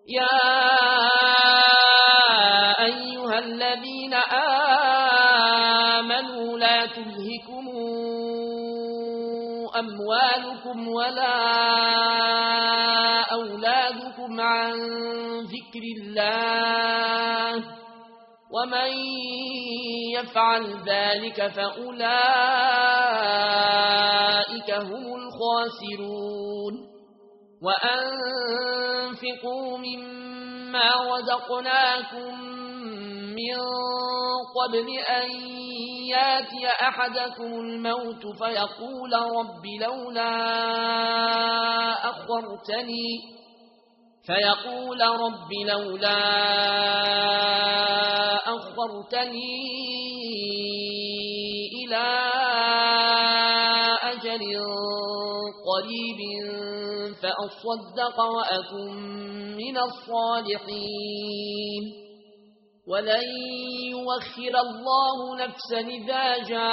يا أيها الذين آمنوا لا تلهكم أموالكم ولا أولادكم عن ذكر الله ومن يفعل ذلك فأولئك هم الخاسرون وأنفقوا مما رزقناكم من قبل أن ياتي أحدكم الموت فيقول رب لولا أخرتني إلى أجل قريب فأصدق وأكن من الصالحين ولن يؤخر الله نفسا إذا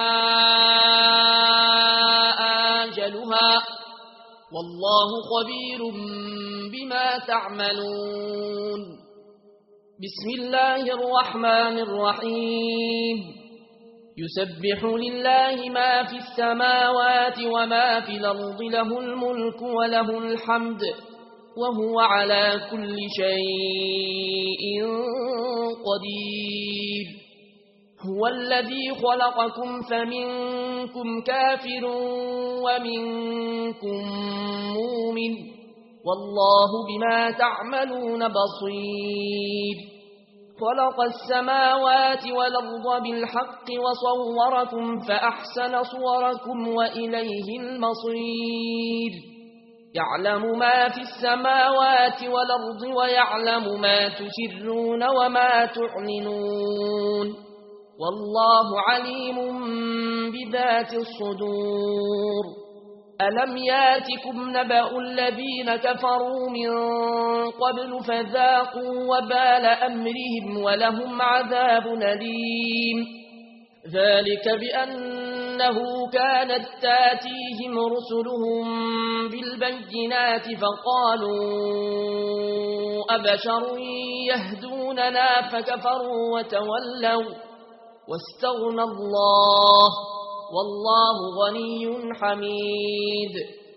جاء أجلها والله خبير بما تعملون بسم الله الرحمن الرحيم يسبح لله ما في السماوات وما في الأرض له الملك وله الحمد وهو على كل شيء قدير هو الذي خلقكم فمنكم كافر ومنكم مؤمن والله بما تعملون بصير خلق السماوات والأرض بالحق وصوركم فأحسن صوركم وإليه المصير يعلم ما في السماوات والأرض ويعلم ما تسرون وما تعلنون والله عليم بذات الصدور ألم ياتكم نبأ الذين كفروا من قبل فذاقوا وبال أمرهم ولهم عذاب أليم ذلك بأنه كانت تاتيهم رسلهم بالبينات فقالوا أبشر يهدوننا فكفروا وتولوا واستغنى الله والله غني حميد